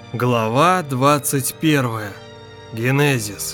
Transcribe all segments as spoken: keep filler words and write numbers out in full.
Глава двадцать первая. Генезис.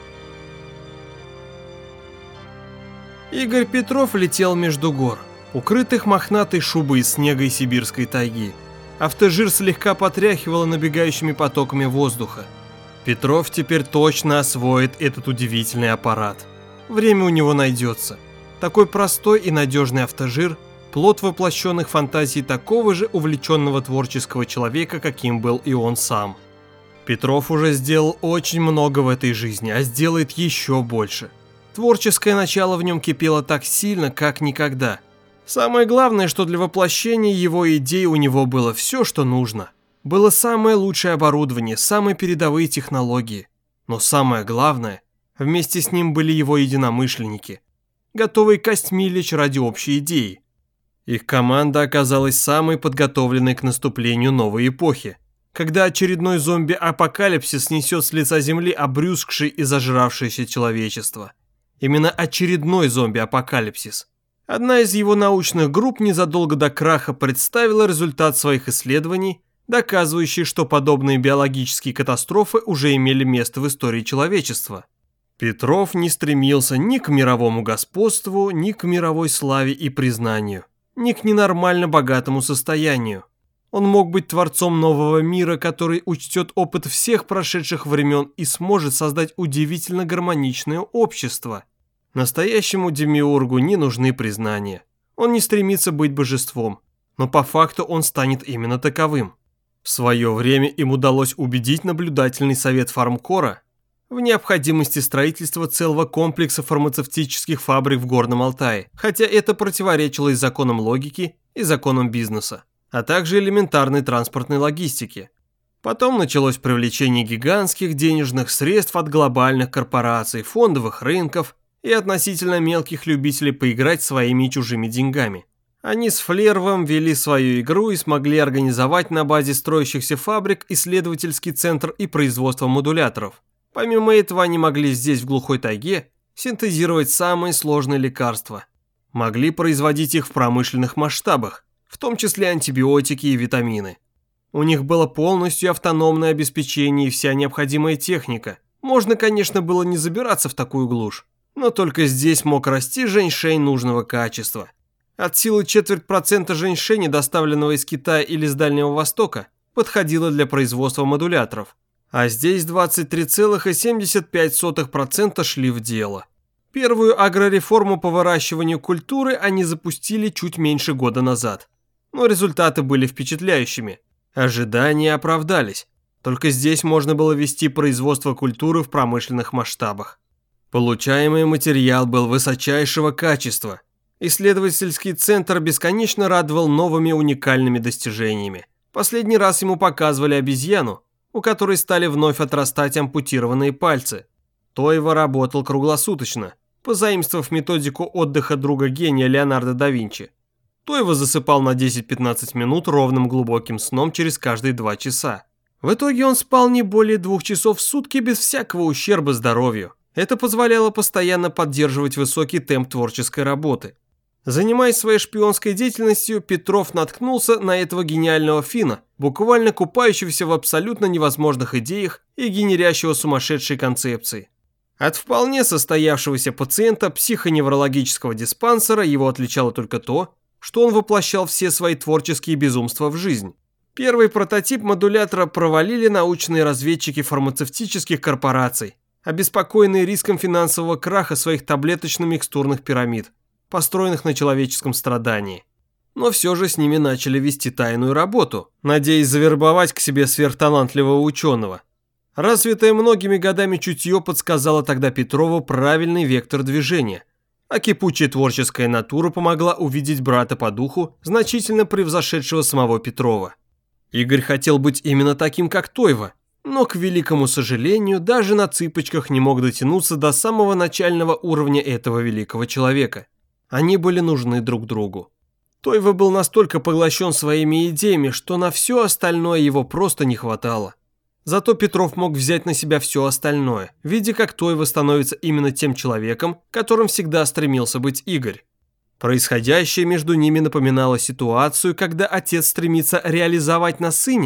Игорь Петров летел между гор, укрытых мохнатой шубой из снега и сибирской тайги. Автожир слегка потряхивало набегающими потоками воздуха. Петров теперь точно освоит этот удивительный аппарат. Время у него найдется. Такой простой и надежный автожир – плод воплощенных фантазий такого же увлеченного творческого человека, каким был и он сам. Петров уже сделал очень много в этой жизни, а сделает еще больше. Творческое начало в нем кипело так сильно, как никогда. Самое главное, что для воплощения его идей у него было все, что нужно. Было самое лучшее оборудование, самые передовые технологии. Но самое главное, вместе с ним были его единомышленники, готовые костьми лечь ради общей идеи. Их команда оказалась самой подготовленной к наступлению новой эпохи, когда очередной зомби-апокалипсис снесет с лица земли обрюзгшее и зажравшееся человечество. Именно очередной зомби-апокалипсис. Одна из его научных групп незадолго до краха представила результат своих исследований, доказывающий, что подобные биологические катастрофы уже имели место в истории человечества. Петров не стремился ни к мировому господству, ни к мировой славе и признанию, ни к ненормально богатому состоянию. Он мог быть творцом нового мира, который учтет опыт всех прошедших времен и сможет создать удивительно гармоничное общество. Настоящему демиургу не нужны признания. Он не стремится быть божеством, но по факту он станет именно таковым. В свое время им удалось убедить наблюдательный совет Фармкора в необходимости строительства целого комплекса фармацевтических фабрик в Горном Алтае, хотя это противоречило и законам логики, и законам бизнеса, а также элементарной транспортной логистике. Потом началось привлечение гигантских денежных средств от глобальных корпораций, фондовых рынков и относительно мелких любителей поиграть своими и чужими деньгами. Они с Флеровым вели свою игру и смогли организовать на базе строящихся фабрик исследовательский центр и производство модуляторов. Помимо этого, они могли здесь, в глухой тайге, синтезировать самые сложные лекарства. Могли производить их в промышленных масштабах, в том числе антибиотики и витамины. У них было полностью автономное обеспечение и вся необходимая техника. Можно, конечно, было не забираться в такую глушь, но только здесь мог расти женьшень нужного качества. От силы четверть процента женьшени, доставленного из Китая или с Дальнего Востока, подходило для производства модуляторов. А здесь двадцать три целых семьдесят пять сотых процента шли в дело. Первую агрореформу по выращиванию культуры они запустили чуть меньше года назад. Но результаты были впечатляющими. Ожидания оправдались. Только здесь можно было вести производство культуры в промышленных масштабах. Получаемый материал был высочайшего качества. Исследовательский центр бесконечно радовал новыми уникальными достижениями. Последний раз ему показывали обезьяну, у которой стали вновь отрастать ампутированные пальцы. Тойва работал круглосуточно, позаимствовав методику отдыха друга гения Леонардо да Винчи. Тойва засыпал на десять-пятнадцать минут ровным глубоким сном через каждые два часа. В итоге он спал не более двух часов в сутки без всякого ущерба здоровью. Это позволяло постоянно поддерживать высокий темп творческой работы. Занимаясь своей шпионской деятельностью, Петров наткнулся на этого гениального финна, буквально купающегося в абсолютно невозможных идеях и генерящего сумасшедшие концепции. От вполне состоявшегося пациента психоневрологического диспансера его отличало только то, что он воплощал все свои творческие безумства в жизнь. Первый прототип модулятора провалили научные разведчики фармацевтических корпораций, обеспокоенные риском финансового краха своих таблеточно-микстурных пирамид, построенных на человеческом страдании. Но все же с ними начали вести тайную работу, надеясь завербовать к себе сверхталантливого ученого. Развитое многими годами чутье подсказало тогда Петрову правильный вектор движения, а кипучая творческая натура помогла увидеть брата по духу, значительно превзошедшего самого Петрова. Игорь хотел быть именно таким, как Тойва, но, к великому сожалению, даже на цыпочках не мог дотянуться до самого начального уровня этого великого человека. Они были нужны друг другу. Тойва был настолько поглощен своими идеями, что на все остальное его просто не хватало. Зато Петров мог взять на себя все остальное, видя, как Тойва становится именно тем человеком, которым всегда стремился быть Игорь. Происходящее между ними напоминало ситуацию, когда отец стремится реализовать на сыне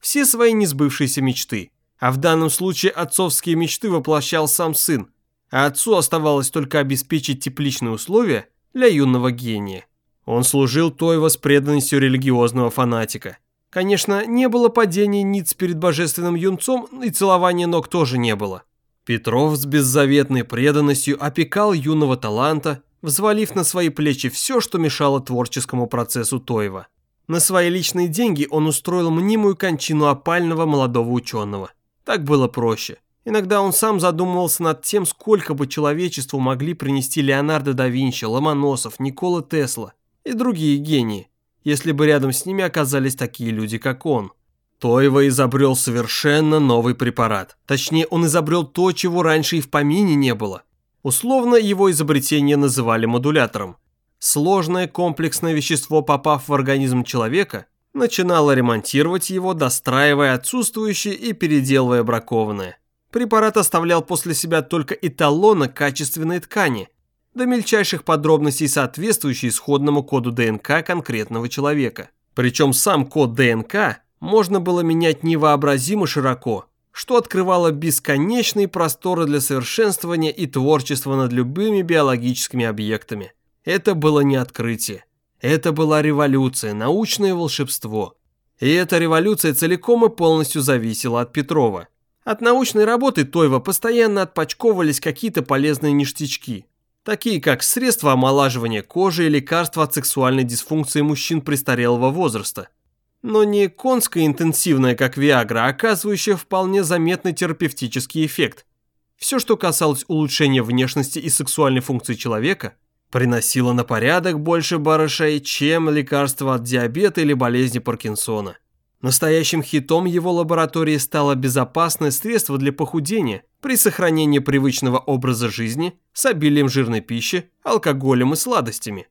все свои несбывшиеся мечты. А в данном случае отцовские мечты воплощал сам сын, а отцу оставалось только обеспечить тепличные условия для юного гения. Он служил Тойва с преданностью религиозного фанатика. Конечно, не было падения ниц перед божественным юнцом, и целования ног тоже не было. Петров с беззаветной преданностью опекал юного таланта, взвалив на свои плечи все, что мешало творческому процессу Тойва. На свои личные деньги он устроил мнимую кончину опального молодого ученого. Так было проще. Иногда он сам задумывался над тем, сколько бы человечеству могли принести Леонардо да Винчи, Ломоносов, Никола Тесла и другие гении, если бы рядом с ними оказались такие люди, как он. Тойва изобрел совершенно новый препарат. Точнее, он изобрел то, чего раньше и в помине не было. Условно его изобретение называли модулятором. Сложное комплексное вещество, попав в организм человека, начинало ремонтировать его, достраивая отсутствующее и переделывая бракованное. Препарат оставлял после себя только эталоны качественной ткани, до мельчайших подробностей, соответствующие исходному коду ДНК конкретного человека. Причем сам код ДНК можно было менять невообразимо широко, что открывало бесконечные просторы для совершенствования и творчества над любыми биологическими объектами. Это было не открытие. Это была революция, научное волшебство. И эта революция целиком и полностью зависела от Петрова. От научной работы Тойва постоянно отпочковывались какие-то полезные ништячки, такие как средства омолаживания кожи и лекарства от сексуальной дисфункции мужчин престарелого возраста. Но не конская интенсивная, как Виагра, оказывающая вполне заметный терапевтический эффект. Все, что касалось улучшения внешности и сексуальной функции человека, приносило на порядок больше барышей, чем лекарства от диабета или болезни Паркинсона. Настоящим хитом его лаборатории стало безопасное средство для похудения при сохранении привычного образа жизни с обилием жирной пищи, алкоголем и сладостями.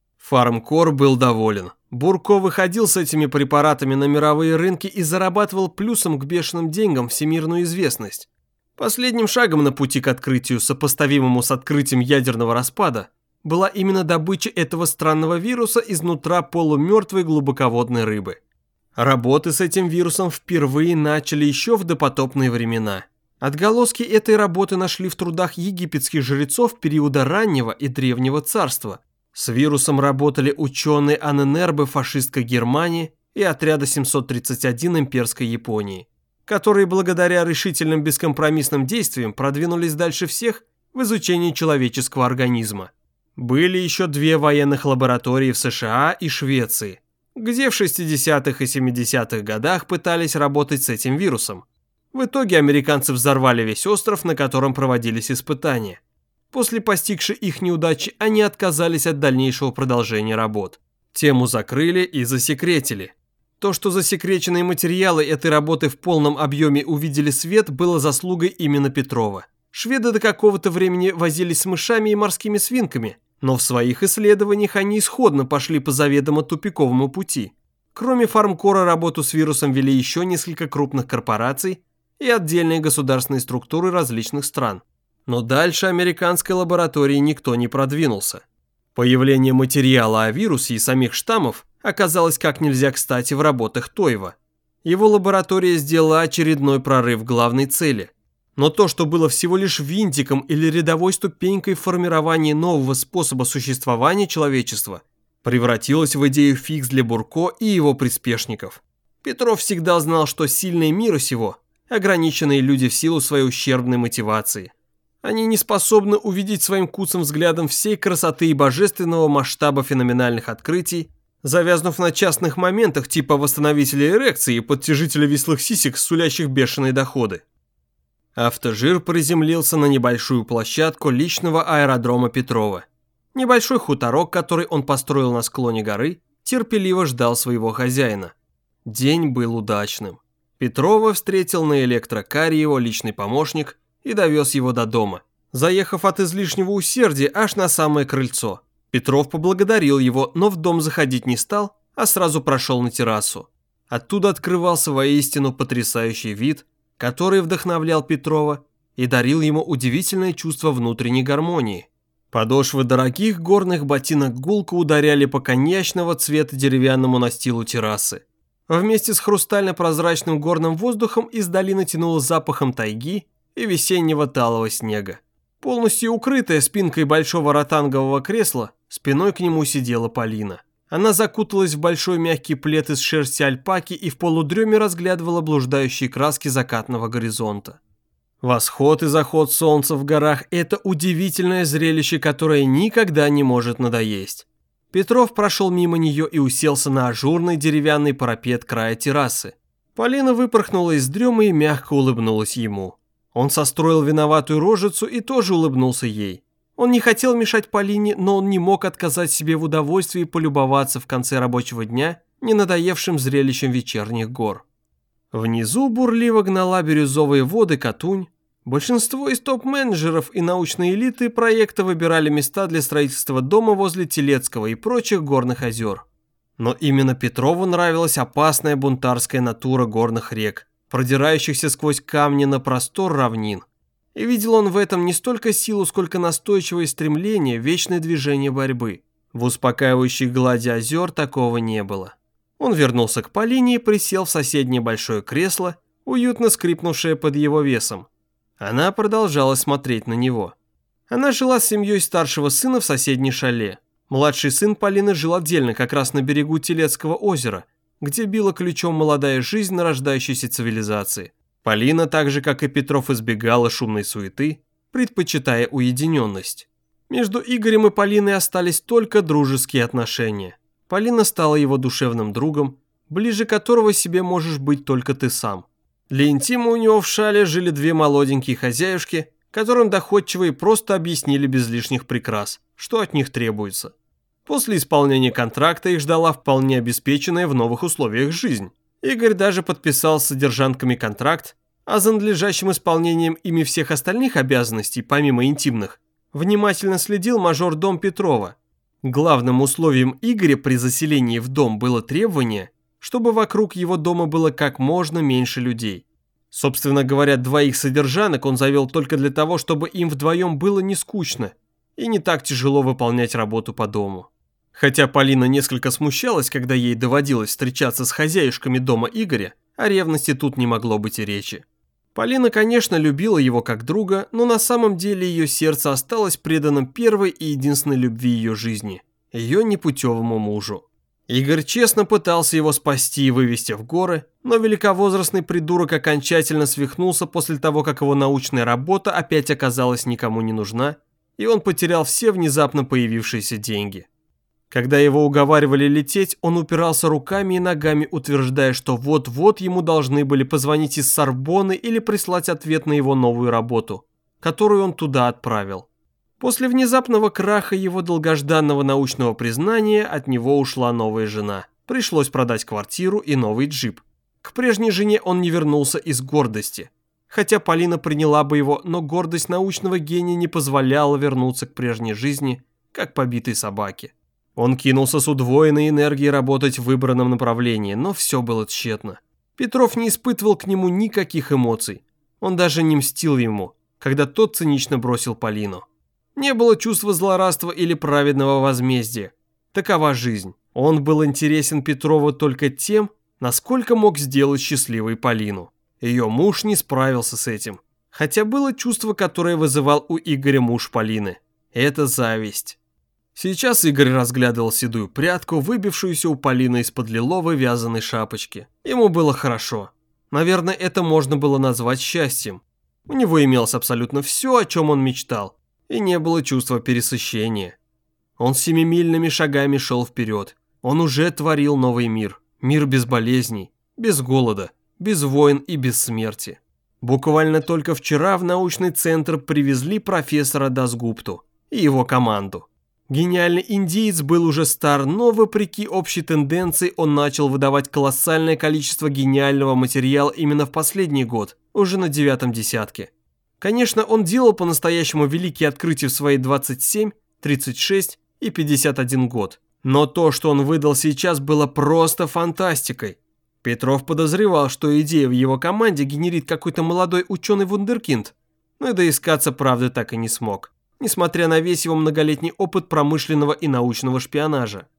Фармкор был доволен. Бурко выходил с этими препаратами на мировые рынки и зарабатывал плюсом к бешеным деньгам всемирную известность. Последним шагом на пути к открытию, сопоставимому с открытием ядерного распада, была именно добыча этого странного вируса изнутра полумертвой глубоководной рыбы. Работы с этим вирусом впервые начали еще в допотопные времена. Отголоски этой работы нашли в трудах египетских жрецов периода раннего и древнего царства. С вирусом работали ученые Анненербе фашистской Германии и отряда семьсот тридцать один имперской Японии, которые благодаря решительным бескомпромиссным действиям продвинулись дальше всех в изучении человеческого организма. Были еще две военных лаборатории в США и Швеции, где в шестидесятых и семидесятых годах пытались работать с этим вирусом. В итоге американцы взорвали весь остров, на котором проводились испытания. После постигшей их неудачи они отказались от дальнейшего продолжения работ. Тему закрыли и засекретили. То, что засекреченные материалы этой работы в полном объеме увидели свет, было заслугой именно Петрова. Шведы до какого-то времени возились с мышами и морскими свинками, но в своих исследованиях они исходно пошли по заведомо тупиковому пути. Кроме Фармкора, работу с вирусом вели еще несколько крупных корпораций и отдельные государственные структуры различных стран. Но дальше американской лаборатории никто не продвинулся. Появление материала о вирусе и самих штаммов оказалось как нельзя кстати в работах Тойва. Его лаборатория сделала очередной прорыв главной цели. Но то, что было всего лишь винтиком или рядовой ступенькой в формировании нового способа существования человечества, превратилось в идею фикс для Бурко и его приспешников. Петров всегда знал, что сильные мира сего – ограниченные люди в силу своей ущербной мотивации. Они не способны увидеть своим куцым взглядом всей красоты и божественного масштаба феноменальных открытий, завязнув на частных моментах типа восстановителя эрекции и подтяжителя вислых сисек, сулящих бешеные доходы. Автожир приземлился на небольшую площадку личного аэродрома Петрова. Небольшой хуторок, который он построил на склоне горы, терпеливо ждал своего хозяина. День был удачным. Петрова встретил на электрокаре его личный помощник и довез его до дома, заехав от излишнего усердия аж на самое крыльцо. Петров поблагодарил его, но в дом заходить не стал, а сразу прошел на террасу. Оттуда открывался воистину потрясающий вид, который вдохновлял Петрова и дарил ему удивительное чувство внутренней гармонии. Подошвы дорогих горных ботинок гулко ударяли по коньячного цвета деревянному настилу террасы. Вместе с хрустально-прозрачным горным воздухом из долины тянуло запахом тайги и весеннего талого снега. Полностью укрытая спинкой большого ротангового кресла, спиной к нему сидела Полина. Она закуталась в большой мягкий плед из шерсти альпаки и в полудреме разглядывала блуждающие краски закатного горизонта. Восход и заход солнца в горах – это удивительное зрелище, которое никогда не может надоесть. Петров прошел мимо нее и уселся на ажурный деревянный парапет края террасы. Полина выпорхнула из дремы и мягко улыбнулась ему. Он состроил виноватую рожицу и тоже улыбнулся ей. Он не хотел мешать Полине, но он не мог отказать себе в удовольствии полюбоваться в конце рабочего дня ненадоевшим зрелищем вечерних гор. Внизу бурливо гнала бирюзовые воды Катунь. Большинство из топ-менеджеров и научной элиты проекта выбирали места для строительства дома возле Телецкого и прочих горных озер. Но именно Петрову нравилась опасная бунтарская натура горных рек, продирающихся сквозь камни на простор равнин. И видел он в этом не столько силу, сколько настойчивое стремление, вечное движение борьбы. В успокаивающей глади озер такого не было. Он вернулся к Полине и присел в соседнее большое кресло, уютно скрипнувшее под его весом. Она продолжала смотреть на него. Она жила с семьей старшего сына в соседней шале. Младший сын Полины жил отдельно, как раз на берегу Телецкого озера, где била ключом молодая жизнь нарождающейся цивилизации. Полина, так же как и Петров, избегала шумной суеты, предпочитая уединенность. Между Игорем и Полиной остались только дружеские отношения. Полина стала его душевным другом, ближе которого себе можешь быть только ты сам. Для интима у него в шале жили две молоденькие хозяюшки, которым доходчиво и просто объяснили без лишних прикрас, что от них требуется. После исполнения контракта их ждала вполне обеспеченная в новых условиях жизнь. Игорь даже подписал с содержанками контракт, а за надлежащим исполнением ими всех остальных обязанностей, помимо интимных, внимательно следил мажордом Петрова. Главным условием Игоря при заселении в дом было требование, чтобы вокруг его дома было как можно меньше людей. Собственно говоря, двоих содержанок он завел только для того, чтобы им вдвоем было не скучно и не так тяжело выполнять работу по дому. Хотя Полина несколько смущалась, когда ей доводилось встречаться с хозяюшками дома Игоря, о ревности тут не могло быть и речи. Полина, конечно, любила его как друга, но на самом деле ее сердце осталось преданным первой и единственной любви ее жизни – ее непутевому мужу. Игорь честно пытался его спасти и вывести в горы, но великовозрастный придурок окончательно свихнулся после того, как его научная работа опять оказалась никому не нужна, и он потерял все внезапно появившиеся деньги. Когда его уговаривали лететь, он упирался руками и ногами, утверждая, что вот-вот ему должны были позвонить из Сорбонны или прислать ответ на его новую работу, которую он туда отправил. После внезапного краха его долгожданного научного признания от него ушла новая жена. Пришлось продать квартиру и новый джип. К прежней жене он не вернулся из гордости. Хотя Полина приняла бы его, но гордость научного гения не позволяла вернуться к прежней жизни, как побитой собаке. Он кинулся с удвоенной энергией работать в выбранном направлении, но все было тщетно. Петров не испытывал к нему никаких эмоций. Он даже не мстил ему, когда тот цинично бросил Полину. Не было чувства злорадства или праведного возмездия. Такова жизнь. Он был интересен Петрову только тем, насколько мог сделать счастливой Полину. Ее муж не справился с этим. Хотя было чувство, которое вызывал у Игоря муж Полины. Это зависть. Сейчас Игорь разглядывал седую прядку, выбившуюся у Полины из-под лиловой вязаной шапочки. Ему было хорошо. Наверное, это можно было назвать счастьем. У него имелось абсолютно все, о чем он мечтал. И не было чувства пересыщения. Он семимильными шагами шел вперед. Он уже творил новый мир. Мир без болезней, без голода, без войн и без смерти. Буквально только вчера в научный центр привезли профессора Дасгупту и его команду. Гениальный индиец был уже стар, но вопреки общей тенденции он начал выдавать колоссальное количество гениального материала именно в последний год, уже на девятом десятке. Конечно, он делал по-настоящему великие открытия в свои двадцать семь, тридцать шесть и пятьдесят один год. Но то, что он выдал сейчас, было просто фантастикой. Петров подозревал, что идея в его команде генерит какой-то молодой ученый-вундеркинд, но и доискаться правды так и не смог, несмотря на весь его многолетний опыт промышленного и научного шпионажа.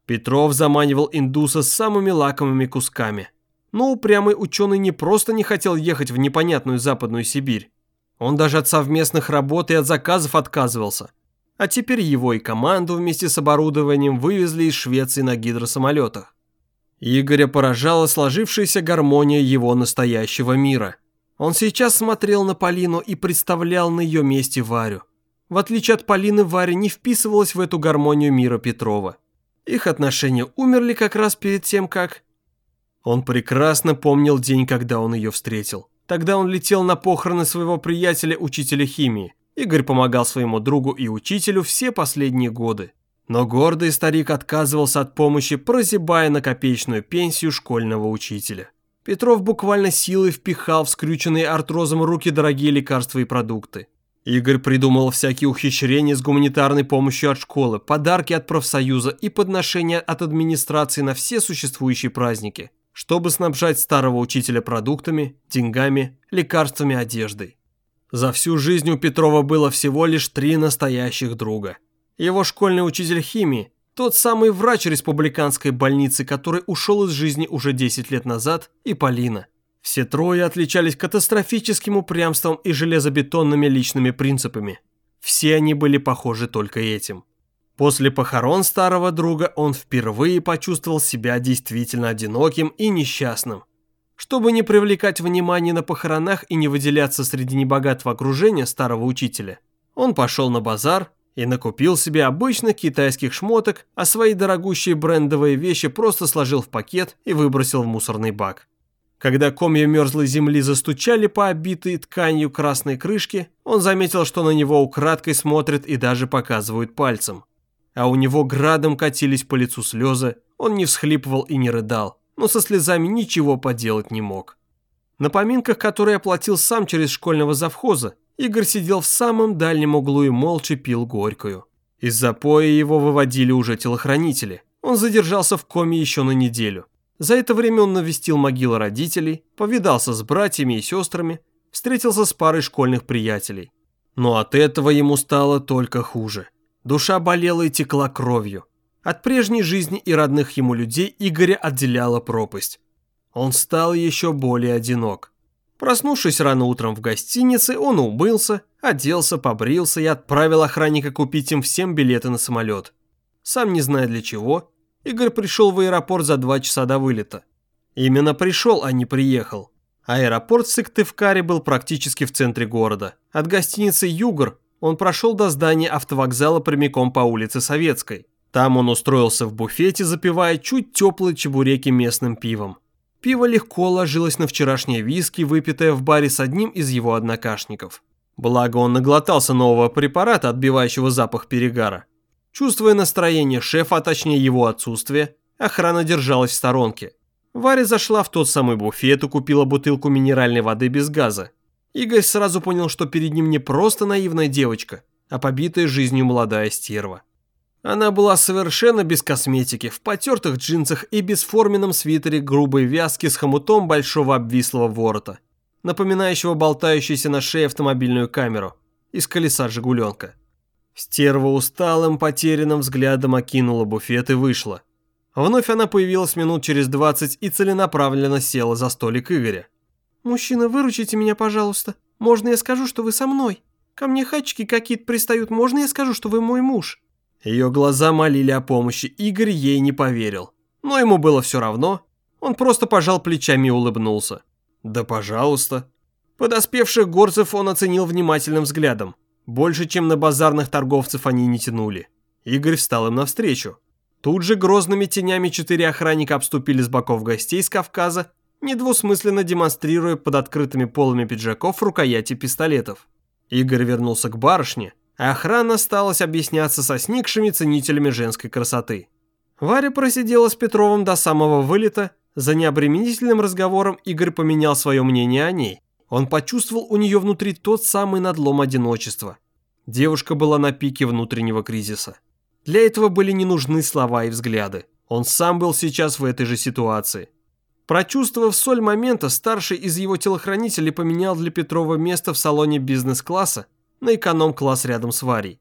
Петров заманивал индуса с самыми лакомыми кусками. Но упрямый ученый не просто не хотел ехать в непонятную Западную Сибирь. Он даже от совместных работ и от заказов отказывался. А теперь его и команду вместе с оборудованием вывезли из Швеции на гидросамолетах. Игоря поражала сложившаяся гармония его настоящего мира. Он сейчас смотрел на Полину и представлял на ее месте Варю. В отличие от Полины, Варя не вписывалась в эту гармонию мира Петрова. Их отношения умерли как раз перед тем, как... Он прекрасно помнил день, когда он ее встретил. Тогда он летел на похороны своего приятеля, учителя химии. Игорь помогал своему другу и учителю все последние годы. Но гордый старик отказывался от помощи, прозябая на копеечную пенсию школьного учителя. Петров буквально силой впихал в скрюченные артрозом руки дорогие лекарства и продукты. Игорь придумал всякие ухищрения с гуманитарной помощью от школы, подарки от профсоюза и подношения от администрации на все существующие праздники, чтобы снабжать старого учителя продуктами, деньгами, лекарствами, одеждой. За всю жизнь у Петрова было всего лишь три настоящих друга. Его школьный учитель химии, тот самый врач республиканской больницы, который ушел из жизни уже десять лет назад, и Полина. Все трое отличались катастрофическим упрямством и железобетонными личными принципами. Все они были похожи только этим. После похорон старого друга он впервые почувствовал себя действительно одиноким и несчастным. Чтобы не привлекать внимание на похоронах и не выделяться среди небогатого окружения старого учителя, он пошел на базар и накупил себе обычных китайских шмоток, а свои дорогущие брендовые вещи просто сложил в пакет и выбросил в мусорный бак. Когда комья мерзлой земли застучали по обитой тканью красной крышке, он заметил, что на него украдкой смотрят и даже показывают пальцем. А у него градом катились по лицу слезы, он не всхлипывал и не рыдал, но со слезами ничего поделать не мог. На поминках, которые оплатил сам через школьного завхоза, Игорь сидел в самом дальнем углу и молча пил горькую. Из запоя его выводили уже телохранители. Он задержался в коме еще на неделю. За это время он навестил могилы родителей, повидался с братьями и сестрами, встретился с парой школьных приятелей. Но от этого ему стало только хуже. Душа болела и текла кровью. От прежней жизни и родных ему людей Игоря отделяла пропасть. Он стал еще более одинок. Проснувшись рано утром в гостинице, он умылся, оделся, побрился и отправил охранника купить им всем билеты на самолет. Сам не зная для чего, Игорь пришел в аэропорт за два часа до вылета. Именно пришел, а не приехал. Аэропорт в Сыктывкаре был практически в центре города. От гостиницы «Югор» он прошел до здания автовокзала прямиком по улице Советской. Там он устроился в буфете, запивая чуть теплые чебуреки местным пивом. Пиво легко ложилось на вчерашнее виски, выпитое в баре с одним из его однокашников. Благо он наглотался нового препарата, отбивающего запах перегара. Чувствуя настроение шефа, а точнее его отсутствие, охрана держалась в сторонке. Варя зашла в тот самый буфет и купила бутылку минеральной воды без газа. Игорь сразу понял, что перед ним не просто наивная девочка, а побитая жизнью молодая стерва. Она была совершенно без косметики, в потертых джинсах и бесформенном свитере грубой вязки с хомутом большого обвислого ворота, напоминающего болтающуюся на шее автомобильную камеру из колеса «Жигуленка». Стерва усталым, потерянным взглядом окинула буфет и вышла. Вновь она появилась минут через двадцать и целенаправленно села за столик Игоря. «Мужчина, выручите меня, пожалуйста. Можно я скажу, что вы со мной? Ко мне хачки какие-то пристают. Можно я скажу, что вы мой муж?» Ее глаза молили о помощи, Игорь ей не поверил. Но ему было все равно. Он просто пожал плечами и улыбнулся. «Да пожалуйста». Подоспевших горцев он оценил внимательным взглядом. Больше, чем на базарных торговцев, они не тянули. Игорь встал им навстречу. Тут же грозными тенями четыре охранника обступили с боков гостей с Кавказа, недвусмысленно демонстрируя под открытыми полами пиджаков рукояти пистолетов. Игорь вернулся к барышне, а охрана осталась объясняться со сникшими ценителями женской красоты. Варя просидела с Петровым до самого вылета. За необременительным разговором Игорь поменял свое мнение о ней. Он почувствовал у нее внутри тот самый надлом одиночества. Девушка была на пике внутреннего кризиса. Для этого были не нужны слова и взгляды. Он сам был сейчас в этой же ситуации. Прочувствовав соль момента, старший из его телохранителей поменял для Петрова место в салоне бизнес-класса на эконом-класс рядом с Варей.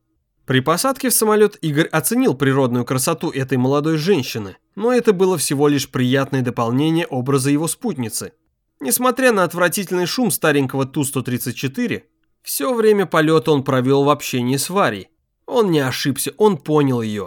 При посадке в самолет Игорь оценил природную красоту этой молодой женщины, но это было всего лишь приятное дополнение образа его спутницы. Несмотря на отвратительный шум старенького Ту сто тридцать четыре, все время полета он провел в общении с Варей. Он не ошибся, он понял ее.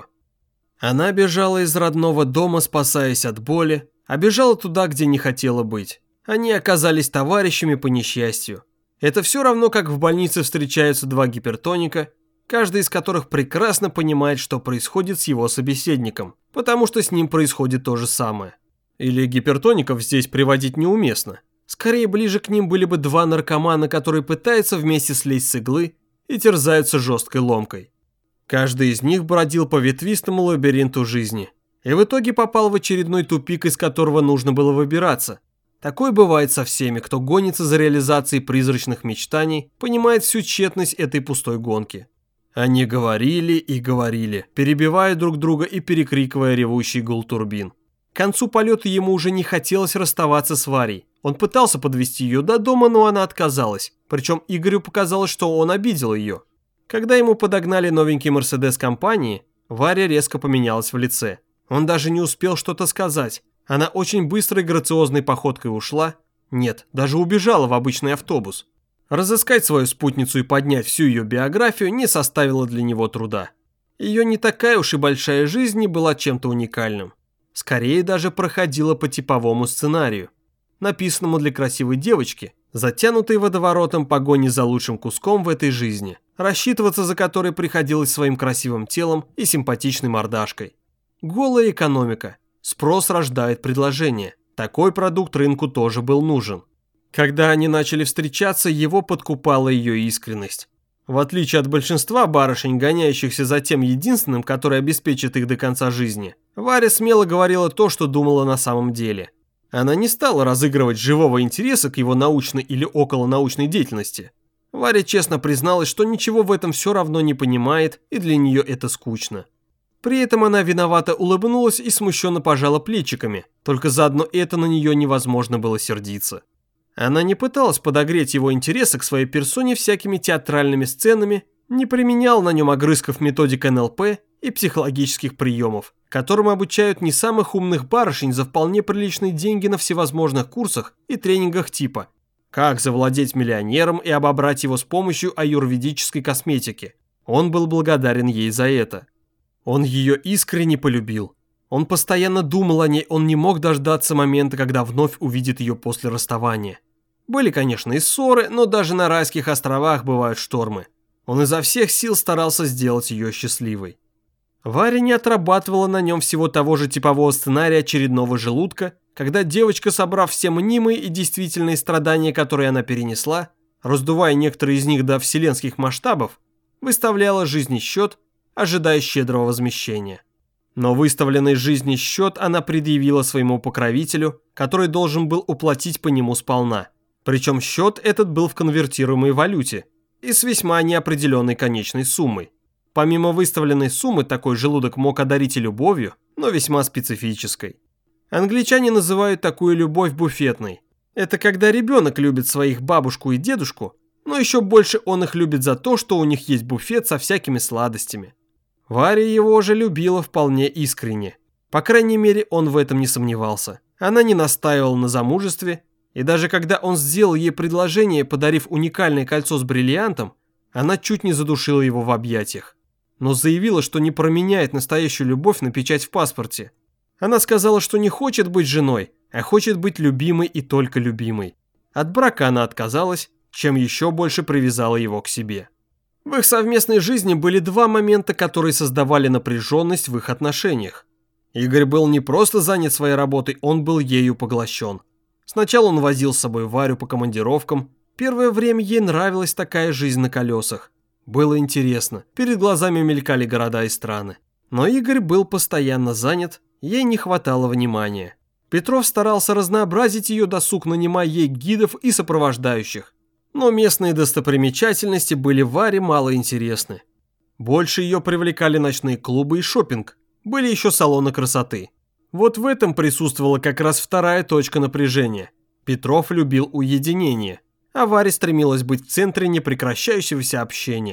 Она бежала из родного дома, спасаясь от боли, а бежала туда, где не хотела быть. Они оказались товарищами по несчастью. Это все равно, как в больнице встречаются два гипертоника, каждый из которых прекрасно понимает, что происходит с его собеседником, потому что с ним происходит то же самое. Или гипертоников здесь приводить неуместно. Скорее, ближе к ним были бы два наркомана, которые пытаются вместе слезть с иглы и терзаются жесткой ломкой. Каждый из них бродил по ветвистому лабиринту жизни и в итоге попал в очередной тупик, из которого нужно было выбираться. Такое бывает со всеми, кто гонится за реализацией призрачных мечтаний, понимает всю тщетность этой пустой гонки. Они говорили и говорили, перебивая друг друга и перекрикивая ревущий гул турбин. К концу полета ему уже не хотелось расставаться с Варей. Он пытался подвезти ее до дома, но она отказалась. Причем Игорю показалось, что он обидел ее. Когда ему подогнали новенький Мерседес компании, Варя резко поменялась в лице. Он даже не успел что-то сказать. Она очень быстрой грациозной походкой ушла. Нет, даже убежала в обычный автобус. Разыскать свою спутницу и поднять всю ее биографию не составило для него труда. Ее не такая уж и большая жизнь не была чем-то уникальным. Скорее даже проходила по типовому сценарию, написанному для красивой девочки, затянутой водоворотом погони за лучшим куском в этой жизни, рассчитываться за которой приходилось своим красивым телом и симпатичной мордашкой. Голая экономика. Спрос рождает предложение. Такой продукт рынку тоже был нужен. Когда они начали встречаться, его подкупала ее искренность. В отличие от большинства барышень, гоняющихся за тем единственным, который обеспечит их до конца жизни, Варя смело говорила то, что думала на самом деле. Она не стала разыгрывать живого интереса к его научной или околонаучной деятельности. Варя честно призналась, что ничего в этом все равно не понимает, и для нее это скучно. При этом она виновато улыбнулась и смущенно пожала плечиками, только заодно это на нее невозможно было сердиться. Она не пыталась подогреть его интересы к своей персоне всякими театральными сценами, не применяла на нем огрызков методик эн эл пэ и психологических приемов, которым обучают не самых умных барышень за вполне приличные деньги на всевозможных курсах и тренингах типа «Как завладеть миллионером и обобрать его с помощью аюрведической косметики». Он был благодарен ей за это. Он ее искренне полюбил. Он постоянно думал о ней, он не мог дождаться момента, когда вновь увидит ее после расставания. Были, конечно, и ссоры, но даже на райских островах бывают штормы. Он изо всех сил старался сделать ее счастливой. Варя не отрабатывала на нем всего того же типового сценария очередного желудка, когда девочка, собрав все мнимые и действительные страдания, которые она перенесла, раздувая некоторые из них до вселенских масштабов, выставляла жизни счет, ожидая щедрого возмещения. Но выставленный жизни счет она предъявила своему покровителю, который должен был уплатить по нему сполна. Причем счет этот был в конвертируемой валюте и с весьма неопределенной конечной суммой. Помимо выставленной суммы, такой желудок мог одарить и любовью, но весьма специфической. Англичане называют такую любовь буфетной. Это когда ребенок любит своих бабушку и дедушку, но еще больше он их любит за то, что у них есть буфет со всякими сладостями. Варя его же любила вполне искренне. По крайней мере, он в этом не сомневался. Она не настаивала на замужестве, и даже когда он сделал ей предложение, подарив уникальное кольцо с бриллиантом, она чуть не задушила его в объятиях. Но заявила, что не променяет настоящую любовь на печать в паспорте. Она сказала, что не хочет быть женой, а хочет быть любимой и только любимой. От брака она отказалась, чем еще больше привязала его к себе. В их совместной жизни были два момента, которые создавали напряженность в их отношениях. Игорь был не просто занят своей работой, он был ею поглощен. Сначала он возил с собой Варю по командировкам. Первое время ей нравилась такая жизнь на колесах. Было интересно, перед глазами мелькали города и страны. Но Игорь был постоянно занят, ей не хватало внимания. Петров старался разнообразить ее досуг, нанимая ей гидов и сопровождающих. Но местные достопримечательности были Варе мало интересны. Больше ее привлекали ночные клубы и шопинг. Были еще салоны красоты. Вот в этом присутствовала как раз вторая точка напряжения. Петров любил уединение, а Варя стремилась быть в центре непрекращающегося общения.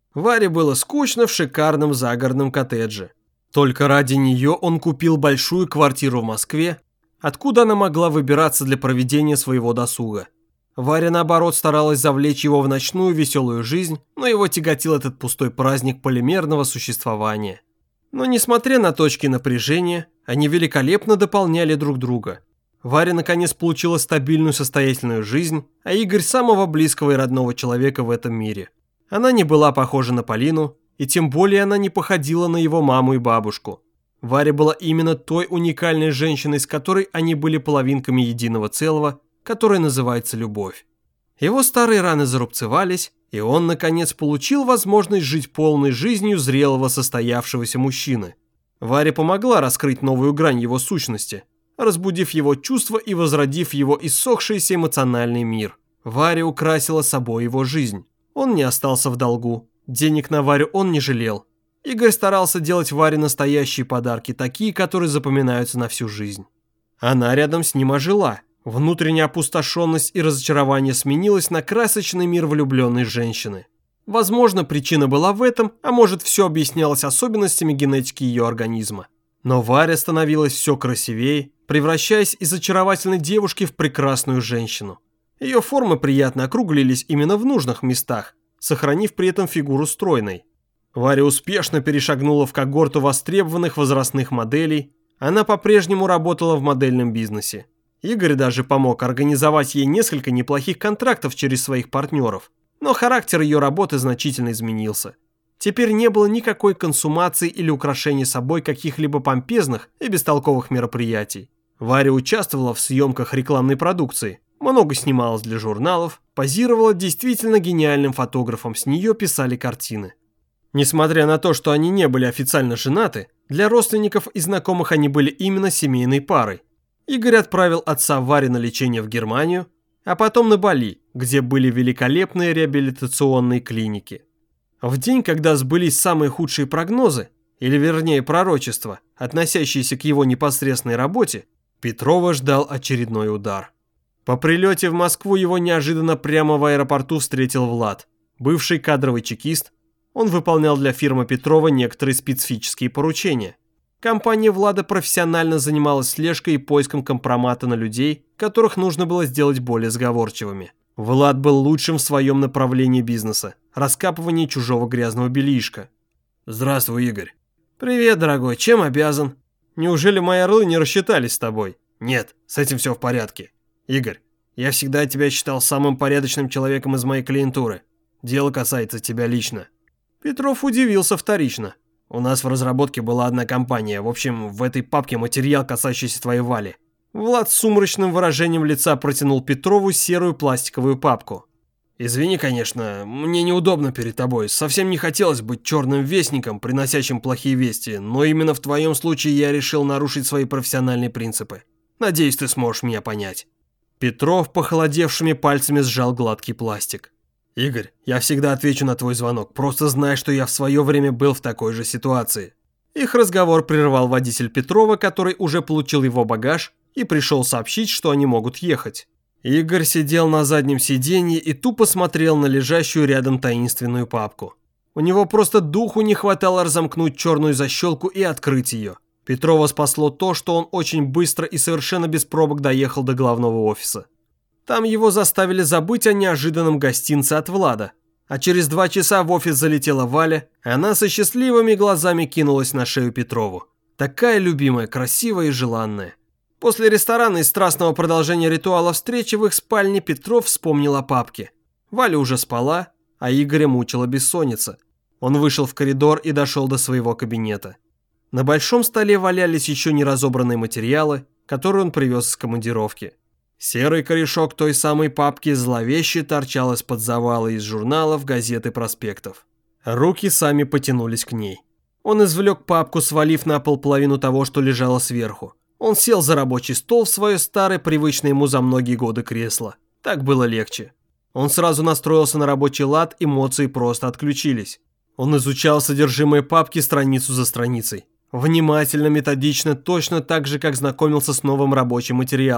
Варе было скучно в шикарном загородном коттедже. Только ради нее он купил большую квартиру в Москве, откуда она могла выбираться для проведения своего досуга. Варя, наоборот, старалась завлечь его в ночную веселую жизнь, но его тяготил этот пустой праздник полимерного существования. Но несмотря на точки напряжения, они великолепно дополняли друг друга. Варя наконец получила стабильную состоятельную жизнь, а Игорь – самого близкого и родного человека в этом мире. Она не была похожа на Полину, и тем более она не походила на его маму и бабушку. Варя была именно той уникальной женщиной, с которой они были половинками единого целого, которое называется любовь. Его старые раны зарубцевались, и он, наконец, получил возможность жить полной жизнью зрелого состоявшегося мужчины. Варя помогла раскрыть новую грань его сущности, разбудив его чувства и возродив его иссохшийся эмоциональный мир. Варя украсила собой его жизнь. Он не остался в долгу. Денег на Варю он не жалел. Игорь старался делать Варе настоящие подарки, такие, которые запоминаются на всю жизнь. Она рядом с ним ожила. Внутренняя опустошенность и разочарование сменилось на красочный мир влюбленной женщины. Возможно, причина была в этом, а может, все объяснялось особенностями генетики ее организма. Но Варя становилась все красивее, превращаясь из очаровательной девушки в прекрасную женщину. Ее формы приятно округлились именно в нужных местах, сохранив при этом фигуру стройной. Варя успешно перешагнула в когорту востребованных возрастных моделей, она по-прежнему работала в модельном бизнесе. Игорь даже помог организовать ей несколько неплохих контрактов через своих партнеров, но характер ее работы значительно изменился. Теперь не было никакой консумации или украшения собой каких-либо помпезных и бестолковых мероприятий. Варя участвовала в съемках рекламной продукции, много снималась для журналов, позировала действительно гениальным фотографом, с нее писали картины. Несмотря на то, что они не были официально женаты, для родственников и знакомых они были именно семейной парой. Игорь отправил отца Вари на лечение в Германию, а потом на Бали, где были великолепные реабилитационные клиники. В день, когда сбылись самые худшие прогнозы, или вернее пророчества, относящиеся к его непосредственной работе, Петрова ждал очередной удар. По прилете в Москву его неожиданно прямо в аэропорту встретил Влад, бывший кадровый чекист. Он выполнял для фирмы Петрова некоторые специфические поручения. Компания Влада профессионально занималась слежкой и поиском компромата на людей, которых нужно было сделать более сговорчивыми. Влад был лучшим в своем направлении бизнеса – раскапывании чужого грязного бельишка. «Здравствуй, Игорь». «Привет, дорогой, чем обязан?» «Неужели мои орлы не рассчитались с тобой?» «Нет, с этим все в порядке. Игорь, я всегда тебя считал самым порядочным человеком из моей клиентуры. Дело касается тебя лично». Петров удивился вторично. «У нас в разработке была одна компания. В общем, в этой папке материал, касающийся твоей Вали». Влад с сумрачным выражением лица протянул Петрову серую пластиковую папку. «Извини, конечно, мне неудобно перед тобой. Совсем не хотелось быть черным вестником, приносящим плохие вести, но именно в твоем случае я решил нарушить свои профессиональные принципы. Надеюсь, ты сможешь меня понять». Петров похолодевшими пальцами сжал гладкий пластик. «Игорь, я всегда отвечу на твой звонок, просто знай, что я в свое время был в такой же ситуации». Их разговор прервал водитель Петрова, который уже получил его багаж и пришел сообщить, что они могут ехать. Игорь сидел на заднем сиденье и тупо смотрел на лежащую рядом таинственную папку. У него просто духу не хватало разомкнуть черную защелку и открыть ее. Петрова спасло то, что он очень быстро и совершенно без пробок доехал до главного офиса. Там его заставили забыть о неожиданном гостинце от Влада. А через два часа в офис залетела Валя, и она со счастливыми глазами кинулась на шею Петрову. Такая любимая, красивая и желанная. После ресторана и страстного продолжения ритуала встречи в их спальне Петров вспомнил о папке. Валя уже спала, а Игоря мучила бессонница. Он вышел в коридор и дошел до своего кабинета. На большом столе валялись еще не разобранные материалы, которые он привез из командировки. Серый корешок той самой папки зловеще торчал из-под завала из журналов, газет и проспектов. Руки сами потянулись к ней. Он извлек папку, свалив на пол половину того, что лежало сверху. Он сел за рабочий стол в свое старое, привычное ему за многие годы кресло. Так было легче. Он сразу настроился на рабочий лад, эмоции просто отключились. Он изучал содержимое папки страницу за страницей. Внимательно, методично, точно так же, как знакомился с новым рабочим материалом.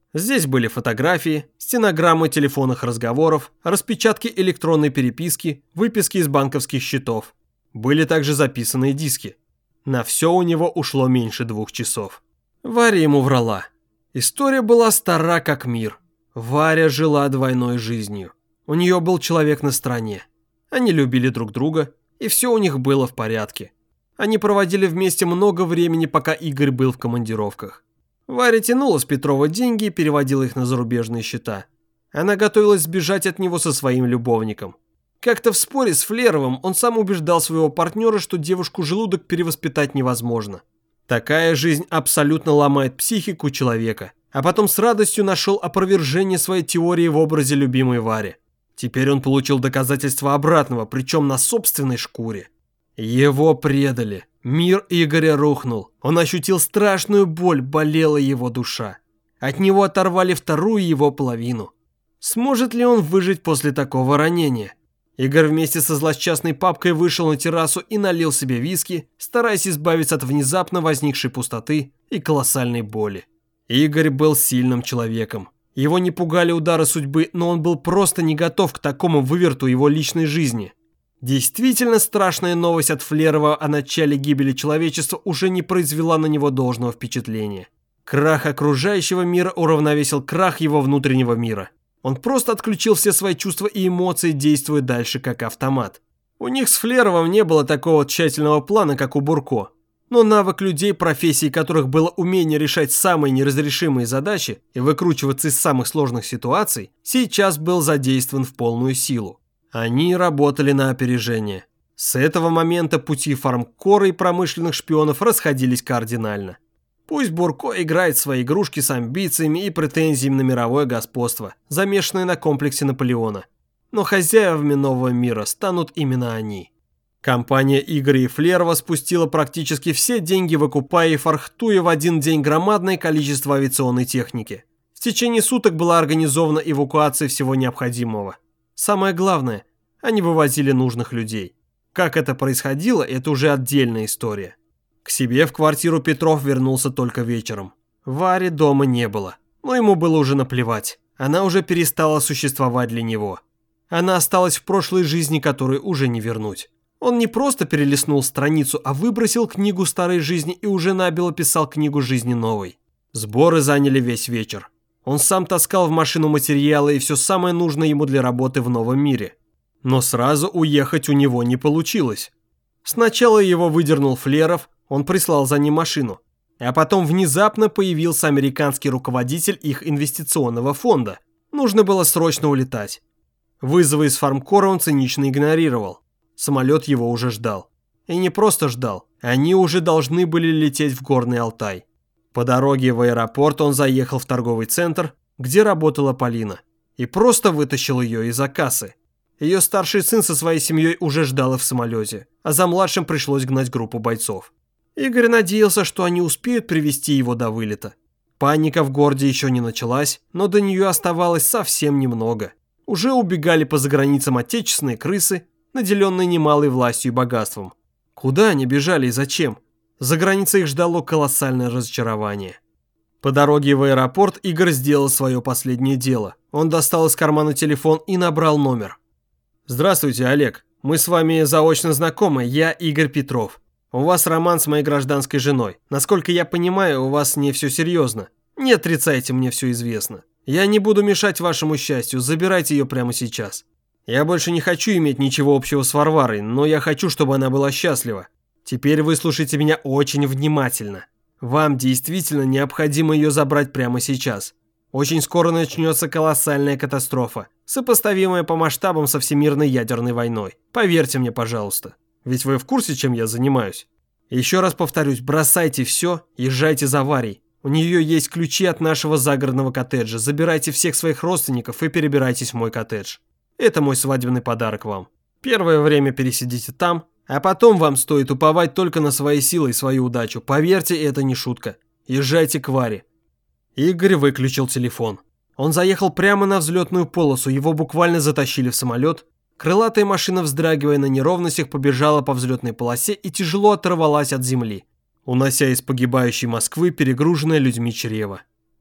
Здесь были фотографии, стенограммы телефонных разговоров, распечатки электронной переписки, выписки из банковских счетов. Были также записанные диски. На все у него ушло меньше двух часов. Варя ему врала. История была стара как мир. Варя жила двойной жизнью. У нее был человек на стороне. Они любили друг друга, и все у них было в порядке. Они проводили вместе много времени, пока Игорь был в командировках. Варя тянула с Петрова деньги и переводила их на зарубежные счета. Она готовилась сбежать от него со своим любовником. Как-то в споре с Флеровым он сам убеждал своего партнера, что девушку желудок перевоспитать невозможно. Такая жизнь абсолютно ломает психику человека. А потом с радостью нашел опровержение своей теории в образе любимой Вари. Теперь он получил доказательства обратного, причем на собственной шкуре. Его предали. Мир Игоря рухнул. Он ощутил страшную боль, болела его душа. От него оторвали вторую его половину. Сможет ли он выжить после такого ранения? Игорь вместе со злосчастной папкой вышел на террасу и налил себе виски, стараясь избавиться от внезапно возникшей пустоты и колоссальной боли. Игорь был сильным человеком. Его не пугали удары судьбы, но он был просто не готов к такому выверту его личной жизни. Действительно страшная новость от Флерова о начале гибели человечества уже не произвела на него должного впечатления. Крах окружающего мира уравновесил крах его внутреннего мира. Он просто отключил все свои чувства и эмоции, действуя дальше как автомат. У них с Флеровым не было такого тщательного плана, как у Бурко. Но навык людей, профессии которых было умение решать самые неразрешимые задачи и выкручиваться из самых сложных ситуаций, сейчас был задействован в полную силу. Они работали на опережение. С этого момента пути фармкора и промышленных шпионов расходились кардинально. Пусть Бурко играет в свои игрушки с амбициями и претензиями на мировое господство, замешанные на комплексе Наполеона. Но хозяевами нового мира станут именно они. Компания Игоря и Флерова спустила практически все деньги, выкупая и фархтуя в один день громадное количество авиационной техники. В течение суток была организована эвакуация всего необходимого. Самое главное, они вывозили нужных людей. Как это происходило, это уже отдельная история. К себе в квартиру Петров вернулся только вечером. Вари дома не было, но ему было уже наплевать. Она уже перестала существовать для него. Она осталась в прошлой жизни, которую уже не вернуть. Он не просто перелистнул страницу, а выбросил книгу старой жизни и уже набело писал книгу жизни новой. Сборы заняли весь вечер. Он сам таскал в машину материалы и все самое нужное ему для работы в новом мире. Но сразу уехать у него не получилось. Сначала его выдернул Флеров, он прислал за ним машину. А потом внезапно появился американский руководитель их инвестиционного фонда. Нужно было срочно улетать. Вызовы из фармкора он цинично игнорировал. Самолет его уже ждал. И не просто ждал, они уже должны были лететь в Горный Алтай. По дороге в аэропорт он заехал в торговый центр, где работала Полина, и просто вытащил ее из-за кассы. Ее старший сын со своей семьей уже ждал их в самолете, а за младшим пришлось гнать группу бойцов. Игорь надеялся, что они успеют привести его до вылета. Паника в городе еще не началась, но до нее оставалось совсем немного. Уже убегали по заграницам отечественные крысы, наделенные немалой властью и богатством. Куда они бежали и зачем? За границей их ждало колоссальное разочарование. По дороге в аэропорт Игорь сделал свое последнее дело. Он достал из кармана телефон и набрал номер. «Здравствуйте, Олег. Мы с вами заочно знакомы, я Игорь Петров. У вас роман с моей гражданской женой. Насколько я понимаю, у вас не все серьезно. Не отрицайте, мне все известно. Я не буду мешать вашему счастью, забирайте ее прямо сейчас. Я больше не хочу иметь ничего общего с Варварой, но я хочу, чтобы она была счастлива. Теперь выслушайте меня очень внимательно. Вам действительно необходимо ее забрать прямо сейчас. Очень скоро начнется колоссальная катастрофа, сопоставимая по масштабам со всемирной ядерной войной. Поверьте мне, пожалуйста. Ведь вы в курсе, чем я занимаюсь? Еще раз повторюсь, бросайте все, езжайте за Варей. У нее есть ключи от нашего загородного коттеджа. Забирайте всех своих родственников и перебирайтесь в мой коттедж. Это мой свадебный подарок вам. Первое время пересидите там, а потом вам стоит уповать только на свои силы и свою удачу. Поверьте, это не шутка. Езжайте к Варе». Игорь выключил телефон. Он заехал прямо на взлетную полосу, его буквально затащили в самолет. Крылатая машина, вздрагивая на неровностях, побежала по взлетной полосе и тяжело оторвалась от земли, унося из погибающей Москвы перегруженное людьми чрево.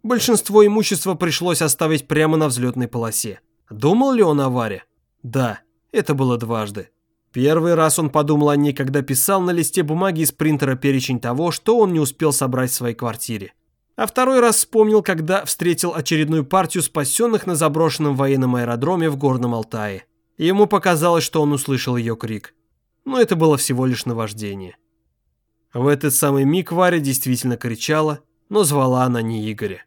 Большинство имущества пришлось оставить прямо на взлетной полосе. Думал ли он о Варе? Да, это было дважды. Первый раз он подумал о ней, когда писал на листе бумаги из принтера перечень того, что он не успел собрать в своей квартире. А второй раз вспомнил, когда встретил очередную партию спасенных на заброшенном военном аэродроме в Горном Алтае. И ему показалось, что он услышал ее крик. Но это было всего лишь наваждение. В этот самый миг Варя действительно кричала, но звала она не Игоря.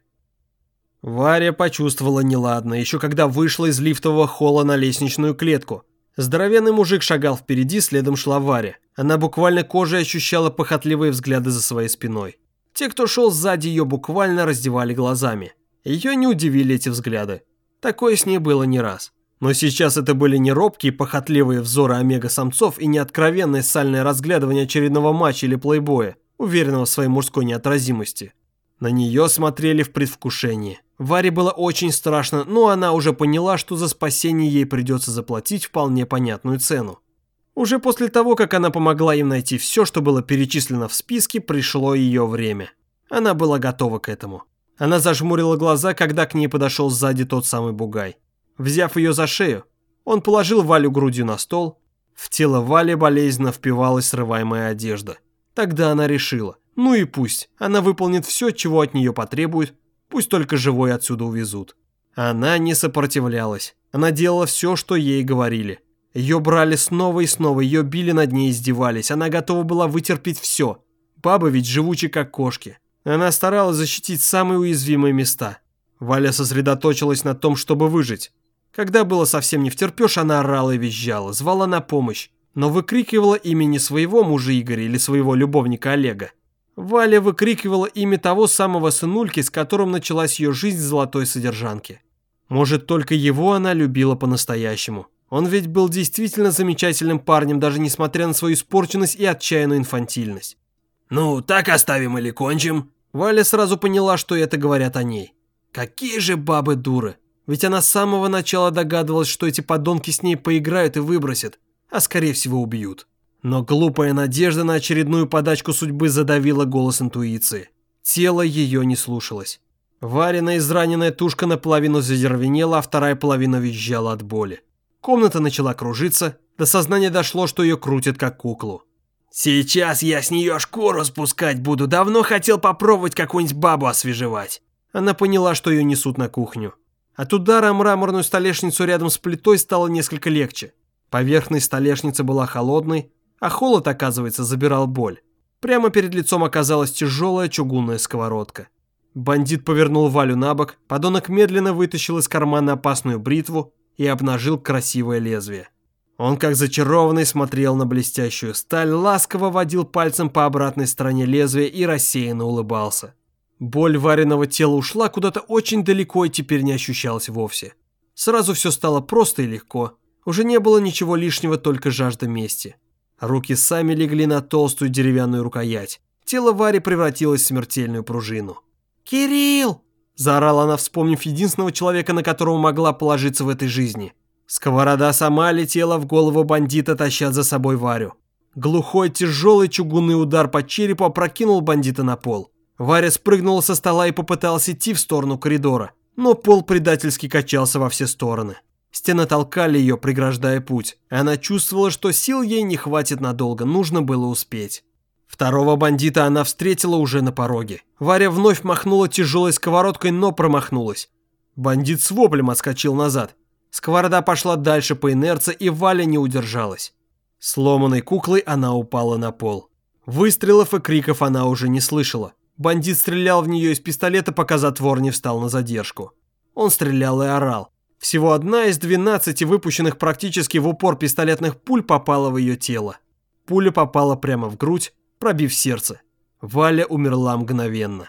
Варя почувствовала неладно, еще когда вышла из лифтового холла на лестничную клетку. Здоровенный мужик шагал впереди, следом шла Варя. Она буквально кожей ощущала похотливые взгляды за своей спиной. Те, кто шел сзади ее, буквально раздевали глазами. Ее не удивили эти взгляды. Такое с ней было не раз. Но сейчас это были не робкие, похотливые взоры омега-самцов и не откровенное сальное разглядывание очередного матча или плейбоя, уверенного в своей мужской неотразимости. На нее смотрели в предвкушении. Варе было очень страшно, но она уже поняла, что за спасение ей придется заплатить вполне понятную цену. Уже после того, как она помогла им найти все, что было перечислено в списке, пришло ее время. Она была готова к этому. Она зажмурила глаза, когда к ней подошел сзади тот самый бугай. Взяв ее за шею, он положил Валю грудью на стол. В тело Вали болезненно впивалась срываемая одежда. Тогда она решила, ну и пусть, она выполнит все, чего от нее потребуют, пусть только живой отсюда увезут. Она не сопротивлялась, она делала все, что ей говорили. Ее брали снова и снова, ее били, над ней издевались, она готова была вытерпеть все. Бабы ведь живучи как кошки. Она старалась защитить самые уязвимые места. Валя сосредоточилась на том, чтобы выжить. Когда было совсем не втерпешь, она орала и визжала, звала на помощь, но выкрикивала имя не своего мужа Игоря или своего любовника Олега. Валя выкрикивала имя того самого сынульки, с которым началась ее жизнь золотой содержанки. Может, только его она любила по-настоящему. Он ведь был действительно замечательным парнем, даже несмотря на свою испорченность и отчаянную инфантильность. «Ну, так оставим или кончим?» Валя сразу поняла, что это говорят о ней. Какие же бабы дуры. Ведь она с самого начала догадывалась, что эти подонки с ней поиграют и выбросят, а скорее всего убьют. Но глупая надежда на очередную подачку судьбы задавила голос интуиции. Тело ее не слушалось. Варина израненная тушка наполовину задервенела, а вторая половина визжала от боли. Комната начала кружиться, до сознания дошло, что ее крутят как куклу. «Сейчас я с нее шкуру спускать буду, давно хотел попробовать какую-нибудь бабу освежевать». Она поняла, что ее несут на кухню. От удара о мраморную столешницу рядом с плитой стало несколько легче. Поверхность столешницы была холодной, а холод, оказывается, забирал боль. Прямо перед лицом оказалась тяжелая чугунная сковородка. Бандит повернул Валю на бок, подонок медленно вытащил из кармана опасную бритву и обнажил красивое лезвие. Он, как зачарованный, смотрел на блестящую сталь, ласково водил пальцем по обратной стороне лезвия и рассеянно улыбался. Боль Вариного тела ушла куда-то очень далеко и теперь не ощущалась вовсе. Сразу все стало просто и легко. Уже не было ничего лишнего, только жажда мести. Руки сами легли на толстую деревянную рукоять. Тело Вари превратилось в смертельную пружину. «Кирилл!» – заорала она, вспомнив единственного человека, на которого могла положиться в этой жизни. Сковорода сама летела в голову бандита, таща за собой Варю. Глухой, тяжелый чугунный удар по черепу опрокинул бандита на пол. Варя спрыгнула со стола и попыталась идти в сторону коридора, но пол предательски качался во все стороны. Стены толкали ее, преграждая путь, и она чувствовала, что сил ей не хватит надолго, нужно было успеть. Второго бандита она встретила уже на пороге. Варя вновь махнула тяжелой сковородкой, но промахнулась. Бандит с воплем отскочил назад. Сковорода пошла дальше по инерции, и Валя не удержалась. Сломанной куклой она упала на пол. Выстрелов и криков она уже не слышала. Бандит стрелял в нее из пистолета, пока затвор не встал на задержку. Он стрелял и орал. Всего одна из двенадцати выпущенных практически в упор пистолетных пуль попала в ее тело. Пуля попала прямо в грудь, пробив сердце. Валя умерла мгновенно.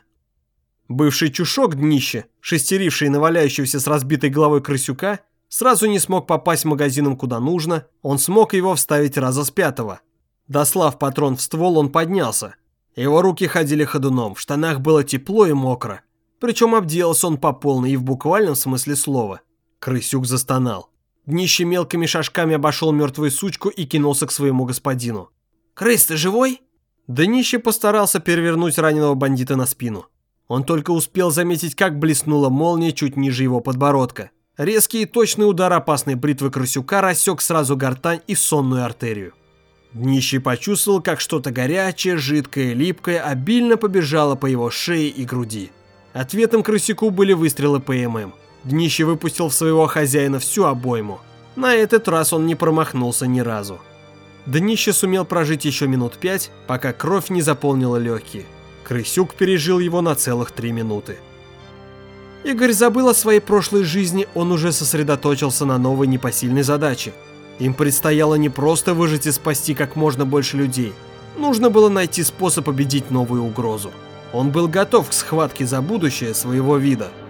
Бывший чушок днище, шестеривший на валяющегося с разбитой головой крысюка, сразу не смог попасть магазином куда нужно, он смог его вставить раза с пятого. Дослав патрон в ствол, он поднялся. Его руки ходили ходуном, в штанах было тепло и мокро. Причем обделался он по полной и в буквальном смысле слова. Крысюк застонал. Днище мелкими шажками обошел мертвую сучку и кинулся к своему господину. «Крыс, ты живой?» Днище постарался перевернуть раненого бандита на спину. Он только успел заметить, как блеснула молния чуть ниже его подбородка. Резкий и точный удар опасной бритвы крысюка рассек сразу гортань и сонную артерию. Днище почувствовал, как что-то горячее, жидкое, липкое обильно побежало по его шее и груди. Ответом крысюку были выстрелы ПММ. Днище выпустил в своего хозяина всю обойму. На этот раз он не промахнулся ни разу. Днище сумел прожить еще минут пять, пока кровь не заполнила легкие. Крысюк пережил его на целых три минуты. Игорь забыл о своей прошлой жизни, он уже сосредоточился на новой непосильной задаче. Им предстояло не просто выжить и спасти как можно больше людей. Нужно было найти способ победить новую угрозу. Он был готов к схватке за будущее своего вида.